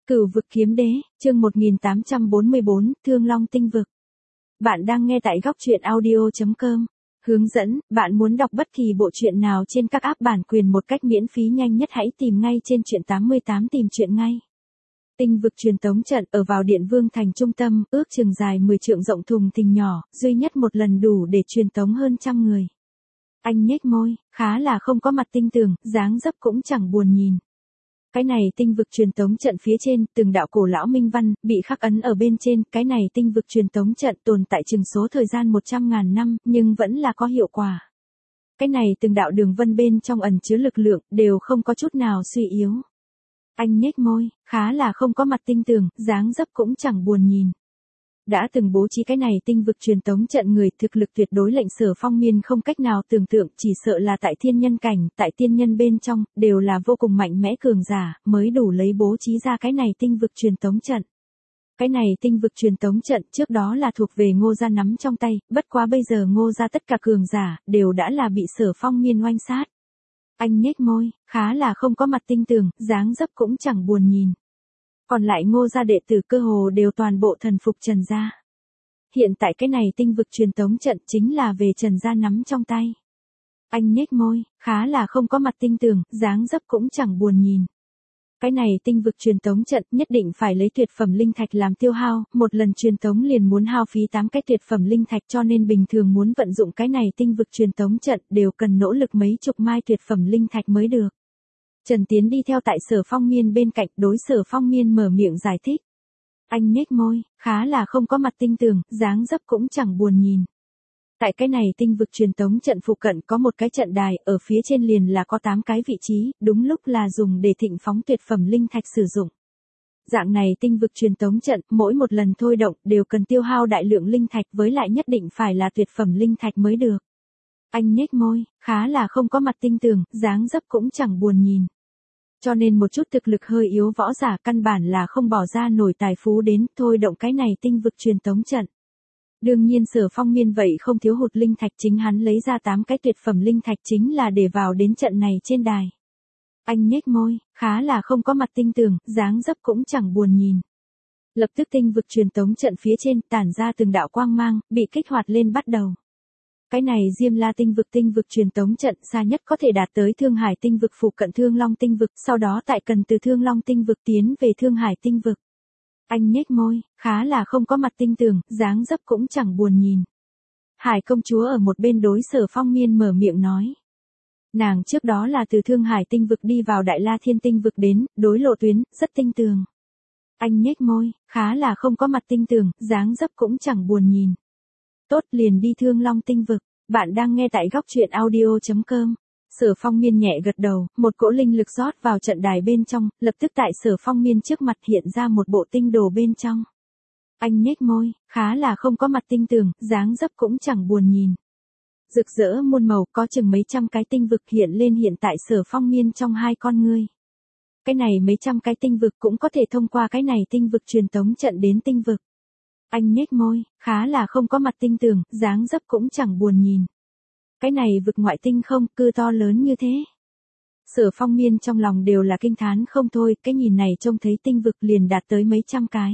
Cửu vực kiếm đế, chương 1844, Thương Long tinh vực. Bạn đang nghe tại góc truyện audio.com. Hướng dẫn, bạn muốn đọc bất kỳ bộ truyện nào trên các app bản quyền một cách miễn phí nhanh nhất hãy tìm ngay trên truyện 88 tìm truyện ngay. Tinh vực truyền tống trận ở vào Điện Vương thành trung tâm, ước chừng dài 10 trượng rộng thùng thình nhỏ, duy nhất một lần đủ để truyền tống hơn trăm người. Anh nhếch môi, khá là không có mặt tinh tường, dáng dấp cũng chẳng buồn nhìn. Cái này tinh vực truyền tống trận phía trên, từng đạo cổ lão minh văn, bị khắc ấn ở bên trên, cái này tinh vực truyền tống trận tồn tại chừng số thời gian 100.000 năm, nhưng vẫn là có hiệu quả. Cái này từng đạo đường vân bên trong ẩn chứa lực lượng, đều không có chút nào suy yếu. Anh nhếch môi, khá là không có mặt tinh tường, dáng dấp cũng chẳng buồn nhìn. Đã từng bố trí cái này tinh vực truyền tống trận người thực lực tuyệt đối lệnh Sở Phong Miên không cách nào tưởng tượng, chỉ sợ là tại thiên nhân cảnh, tại tiên nhân bên trong, đều là vô cùng mạnh mẽ cường giả, mới đủ lấy bố trí ra cái này tinh vực truyền tống trận. Cái này tinh vực truyền tống trận trước đó là thuộc về Ngô gia nắm trong tay, bất quá bây giờ Ngô gia tất cả cường giả, đều đã là bị Sở Phong Miên oanh sát. Anh nhếch môi, khá là không có mặt tinh tường, dáng dấp cũng chẳng buồn nhìn. Còn lại Ngô gia đệ tử cơ hồ đều toàn bộ thần phục Trần gia. Hiện tại cái này tinh vực truyền tống trận chính là về Trần gia nắm trong tay. Anh nhếch môi, khá là không có mặt tinh tường, dáng dấp cũng chẳng buồn nhìn. Cái này tinh vực truyền tống trận nhất định phải lấy tuyệt phẩm linh thạch làm tiêu hao, một lần truyền tống liền muốn hao phí 8 cái tuyệt phẩm linh thạch, cho nên bình thường muốn vận dụng cái này tinh vực truyền tống trận đều cần nỗ lực mấy chục mai tuyệt phẩm linh thạch mới được. Trần Tiến đi theo tại Sở Phong Miên bên cạnh, đối Sở Phong Miên mở miệng giải thích. Anh nhếch môi, khá là không có mặt tinh tường, dáng dấp cũng chẳng buồn nhìn. Tại cái này tinh vực truyền tống trận phụ cận có một cái trận đài, ở phía trên liền là có 8 cái vị trí, đúng lúc là dùng để thịnh phóng tuyệt phẩm linh thạch sử dụng. Dạng này tinh vực truyền tống trận, mỗi một lần thôi động đều cần tiêu hao đại lượng linh thạch, với lại nhất định phải là tuyệt phẩm linh thạch mới được. Anh nhếch môi, khá là không có mặt tinh tường, dáng dấp cũng chẳng buồn nhìn. Cho nên một chút thực lực hơi yếu võ giả căn bản là không bỏ ra nổi tài phú đến thôi động cái này tinh vực truyền tống trận. Đương nhiên Sở Phong Miên vậy không thiếu hụt linh thạch, chính hắn lấy ra 8 cái tuyệt phẩm linh thạch chính là để vào đến trận này trên đài. Anh nhếch môi, khá là không có mặt tinh tường, dáng dấp cũng chẳng buồn nhìn. Lập tức tinh vực truyền tống trận phía trên tản ra từng đạo quang mang, bị kích hoạt lên bắt đầu. Cái này Diêm La tinh vực truyền tống trận xa nhất có thể đạt tới Thương Hải tinh vực phụ cận Thương Long tinh vực, sau đó tại cần từ Thương Long tinh vực tiến về Thương Hải tinh vực. Anh nhếch môi, khá là không có mặt tinh tường, dáng dấp cũng chẳng buồn nhìn. Hải công chúa ở một bên đối Sở Phong Miên mở miệng nói. Nàng trước đó là từ Thương Hải tinh vực đi vào Đại La Thiên tinh vực đến, đối lộ tuyến, rất tinh tường. Anh nhếch môi, khá là không có mặt tinh tường, dáng dấp cũng chẳng buồn nhìn. Tốt, liền đi Thương Long tinh vực, bạn đang nghe tại góc truyện audio.com. Sở Phong Miên nhẹ gật đầu, một cỗ linh lực rót vào trận đài bên trong, lập tức tại Sở Phong Miên trước mặt hiện ra một bộ tinh đồ bên trong. Anh nhếch môi, khá là không có mặt tinh tường, dáng dấp cũng chẳng buồn nhìn. Rực rỡ muôn màu, có chừng mấy trăm cái tinh vực hiện lên hiện tại Sở Phong Miên trong hai con ngươi. Cái này mấy trăm cái tinh vực cũng có thể thông qua cái này tinh vực truyền tống trận đến tinh vực. Anh nhếch môi, khá là không có mặt tinh tường, dáng dấp cũng chẳng buồn nhìn. Cái này vực ngoại tinh không, cư to lớn như thế. Sở Phong Miên trong lòng đều là kinh thán không thôi, cái nhìn này trông thấy tinh vực liền đạt tới mấy trăm cái.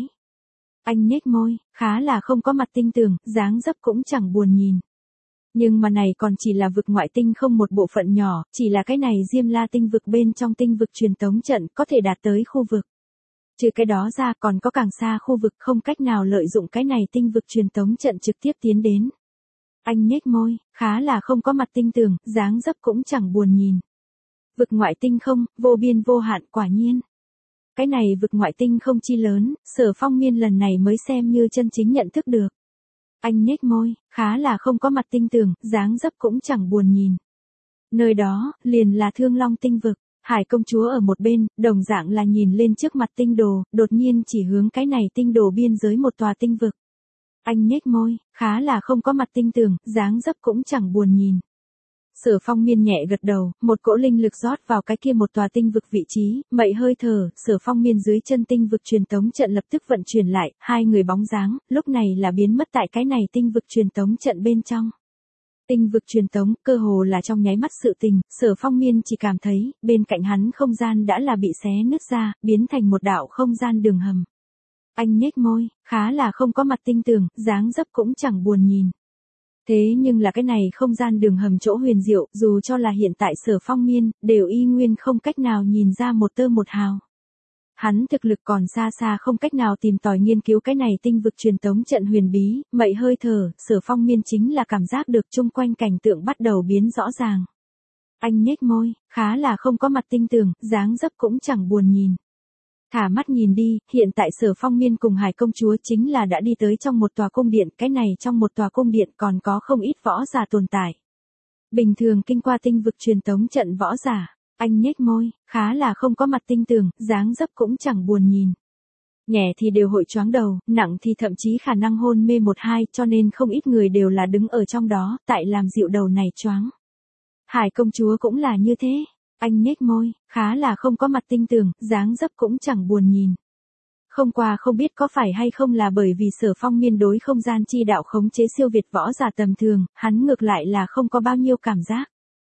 Anh nhếch môi, khá là không có mặt tinh tường, dáng dấp cũng chẳng buồn nhìn. Nhưng mà này còn chỉ là vực ngoại tinh không một bộ phận nhỏ, chỉ là cái này Diêm La tinh vực bên trong tinh vực truyền tống trận có thể đạt tới khu vực. Trừ cái đó ra còn có càng xa khu vực không cách nào lợi dụng cái này tinh vực truyền tống trận trực tiếp tiến đến. Anh nhếch môi, khá là không có mặt tinh tường, dáng dấp cũng chẳng buồn nhìn. Vực ngoại tinh không, vô biên vô hạn quả nhiên. Cái này vực ngoại tinh không chi lớn, Sở Phong Miên lần này mới xem như chân chính nhận thức được. Anh nhếch môi, khá là không có mặt tinh tường, dáng dấp cũng chẳng buồn nhìn. Nơi đó, liền là Thương Long tinh vực. Hải công chúa ở một bên, đồng dạng là nhìn lên trước mặt tinh đồ, đột nhiên chỉ hướng cái này tinh đồ biên giới một tòa tinh vực. Anh nhếch môi, khá là không có mặt tinh tường, dáng dấp cũng chẳng buồn nhìn. Sở Phong Miên nhẹ gật đầu, một cỗ linh lực rót vào cái kia một tòa tinh vực vị trí, mậy hơi thở, Sở Phong Miên dưới chân tinh vực truyền tống trận lập tức vận chuyển lại, hai người bóng dáng, lúc này là biến mất tại cái này tinh vực truyền tống trận bên trong. Tinh vực truyền tống, cơ hồ là trong nháy mắt sự tình, Sở Phong Miên chỉ cảm thấy, bên cạnh hắn không gian đã là bị xé nứt ra, biến thành một đạo không gian đường hầm. Anh nhếch môi, khá là không có mặt tinh tường, dáng dấp cũng chẳng buồn nhìn. Thế nhưng là cái này không gian đường hầm chỗ huyền diệu, dù cho là hiện tại Sở Phong Miên, đều y nguyên không cách nào nhìn ra một tơ một hào. Hắn thực lực còn xa xa không cách nào tìm tòi nghiên cứu cái này tinh vực truyền tống trận huyền bí, mậy hơi thở, Sở Phong Miên chính là cảm giác được chung quanh cảnh tượng bắt đầu biến rõ ràng. Anh nhếch môi, khá là không có mặt tinh tường, dáng dấp cũng chẳng buồn nhìn. Thả mắt nhìn đi, hiện tại Sở Phong Miên cùng Hải công chúa chính là đã đi tới trong một tòa cung điện, cái này trong một tòa cung điện còn có không ít võ giả tồn tại. Bình thường kinh qua tinh vực truyền tống trận võ giả. Anh nhếch môi, khá là không có mặt tinh tường, dáng dấp cũng chẳng buồn nhìn. Nhẹ thì đều hội choáng đầu, nặng thì thậm chí khả năng hôn mê một hai, cho nên không ít người đều là đứng ở trong đó, tại làm dịu đầu này choáng. Hải công chúa cũng là như thế. Anh nhếch môi, khá là không có mặt tinh tường, dáng dấp cũng chẳng buồn nhìn. Không qua không biết có phải hay không là bởi vì Sở Phong Miên đối không gian chi đạo khống chế siêu việt võ giả tầm thường, hắn ngược lại là không có bao nhiêu cảm giác.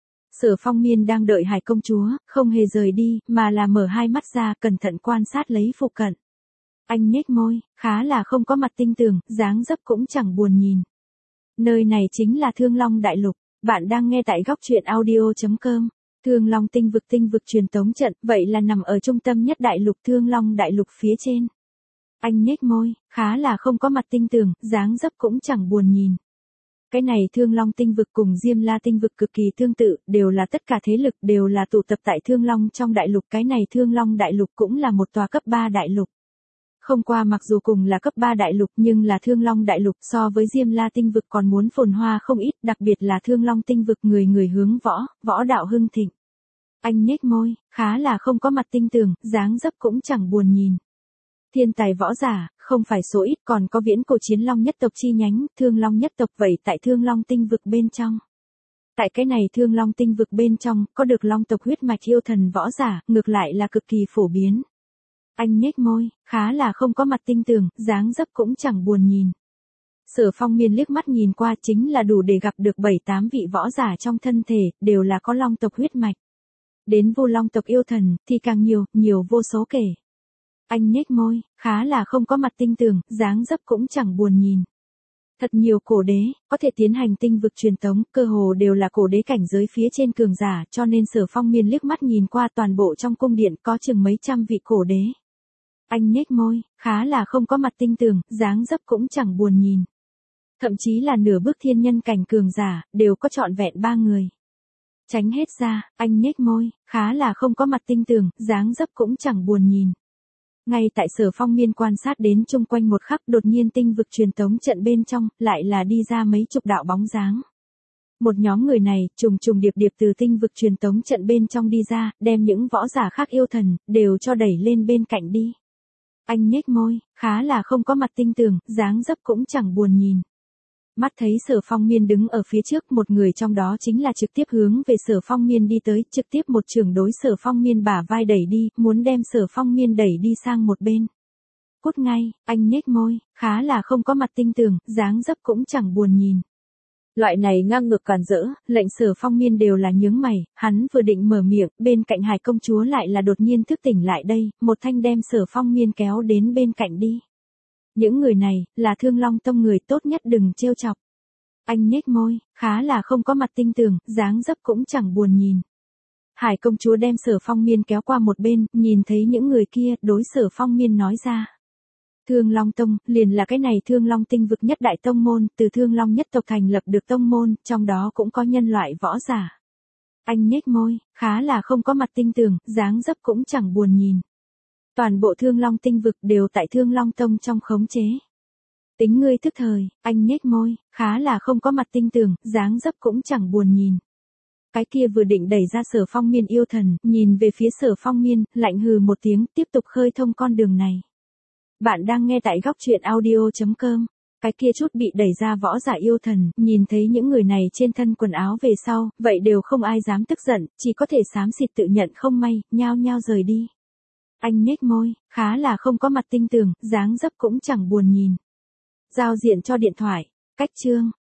Sở Phong Miên đang đợi Hải công chúa, không hề rời đi, mà là mở hai mắt ra, cẩn thận quan sát lấy phụ cận. Anh nhếch môi, khá là không có mặt tinh tường, dáng dấp cũng chẳng buồn nhìn. Nơi này chính là Thương Long Đại Lục, bạn đang nghe tại góc truyện audio.com. Thương Long tinh vực truyền tống trận, vậy là nằm ở trung tâm nhất đại lục Thương Long Đại Lục phía trên. Anh nhếch môi, khá là không có mặt tinh tường, dáng dấp cũng chẳng buồn nhìn. Cái này Thương Long tinh vực cùng Diêm La tinh vực cực kỳ tương tự, đều là tất cả thế lực đều là tụ tập tại Thương Long trong đại lục. Cái này Thương Long đại lục cũng là một tòa cấp 3 đại lục. Không qua mặc dù cùng là cấp 3 đại lục nhưng là Thương Long đại lục so với Diêm La tinh vực còn muốn phồn hoa không ít, đặc biệt là Thương Long tinh vực người người hướng võ đạo hưng thịnh. Anh nhếch môi, khá là không có mặt tinh tường, dáng dấp cũng chẳng buồn nhìn. Thiên tài võ giả, không phải số ít, còn có viễn cổ chiến long nhất tộc chi nhánh, Thương Long nhất tộc vậy tại Thương Long tinh vực bên trong. Tại cái này Thương Long tinh vực bên trong, có được long tộc huyết mạch yêu thần võ giả, ngược lại là cực kỳ phổ biến. Anh nhếch môi, khá là không có mặt tinh tường, dáng dấp cũng chẳng buồn nhìn. Sở Phong Miên liếc mắt nhìn qua chính là đủ để gặp được 7-8 vị võ giả trong thân thể, đều là có long tộc huyết mạch. Đến vô long tộc yêu thần, thì càng nhiều vô số kể. Anh nhếch môi, khá là không có mặt tinh tường, dáng dấp cũng chẳng buồn nhìn. Thật nhiều cổ đế, có thể tiến hành tinh vực truyền tống, cơ hồ đều là cổ đế cảnh giới phía trên cường giả, cho nên Sở Phong Miên liếc mắt nhìn qua toàn bộ trong cung điện có chừng mấy trăm vị cổ đế. Anh nhếch môi, khá là không có mặt tinh tường, dáng dấp cũng chẳng buồn nhìn. Thậm chí là nửa bước thiên nhân cảnh cường giả, đều có trọn vẹn 3 người. Tránh hết ra, anh nhếch môi, khá là không có mặt tinh tường, dáng dấp cũng chẳng buồn nhìn. Ngay tại Sở Phong Miên quan sát đến chung quanh một khắc, đột nhiên tinh vực truyền tống trận bên trong, lại là đi ra mấy chục đạo bóng dáng. Một nhóm người này, trùng điệp từ tinh vực truyền tống trận bên trong đi ra, đem những võ giả khác yêu thần, đều cho đẩy lên bên cạnh đi. Anh nhếch môi, khá là không có mặt tinh tường, dáng dấp cũng chẳng buồn nhìn. Mắt thấy Sở Phong Miên đứng ở phía trước, một người trong đó chính là trực tiếp hướng về Sở Phong Miên đi tới, trực tiếp một chưởng đối Sở Phong Miên bả vai đẩy đi, muốn đem Sở Phong Miên đẩy đi sang một bên. Cút ngay, anh nhếch môi, khá là không có mặt tinh tường, dáng dấp cũng chẳng buồn nhìn. Loại này ngang ngược càn rỡ, lệnh Sở Phong Miên đều là nhướng mày, hắn vừa định mở miệng, bên cạnh Hải công chúa lại là đột nhiên thức tỉnh lại đây, một thanh đem Sở Phong Miên kéo đến bên cạnh đi. Những người này, là Thương Long tông người, tốt nhất đừng trêu chọc. Anh nhếch môi, khá là không có mặt tinh tường, dáng dấp cũng chẳng buồn nhìn. Hải công chúa đem Sở Phong Miên kéo qua một bên, nhìn thấy những người kia, đối Sở Phong Miên nói ra. Thương Long tông, liền là cái này Thương Long tinh vực nhất đại tông môn, từ Thương Long nhất tộc thành lập được tông môn, trong đó cũng có nhân loại võ giả. Anh nhếch môi, khá là không có mặt tinh tường, dáng dấp cũng chẳng buồn nhìn. Toàn bộ Thương Long tinh vực đều tại Thương Long tông trong khống chế. Tính ngươi thức thời, anh nhếch môi, khá là không có mặt tinh tường, dáng dấp cũng chẳng buồn nhìn. Cái kia vừa định đẩy ra Sở Phong Miên yêu thần, nhìn về phía Sở Phong Miên, lạnh hừ một tiếng, tiếp tục khơi thông con đường này. Bạn đang nghe tại góc truyện audio.com. Cái kia chút bị đẩy ra võ giả yêu thần, nhìn thấy những người này trên thân quần áo về sau, vậy đều không ai dám tức giận, chỉ có thể xám xịt tự nhận không may, nhao nhao rời đi. Anh nhếch môi, khá là không có mặt tinh tường, dáng dấp cũng chẳng buồn nhìn. Giao diện cho điện thoại, cách chương.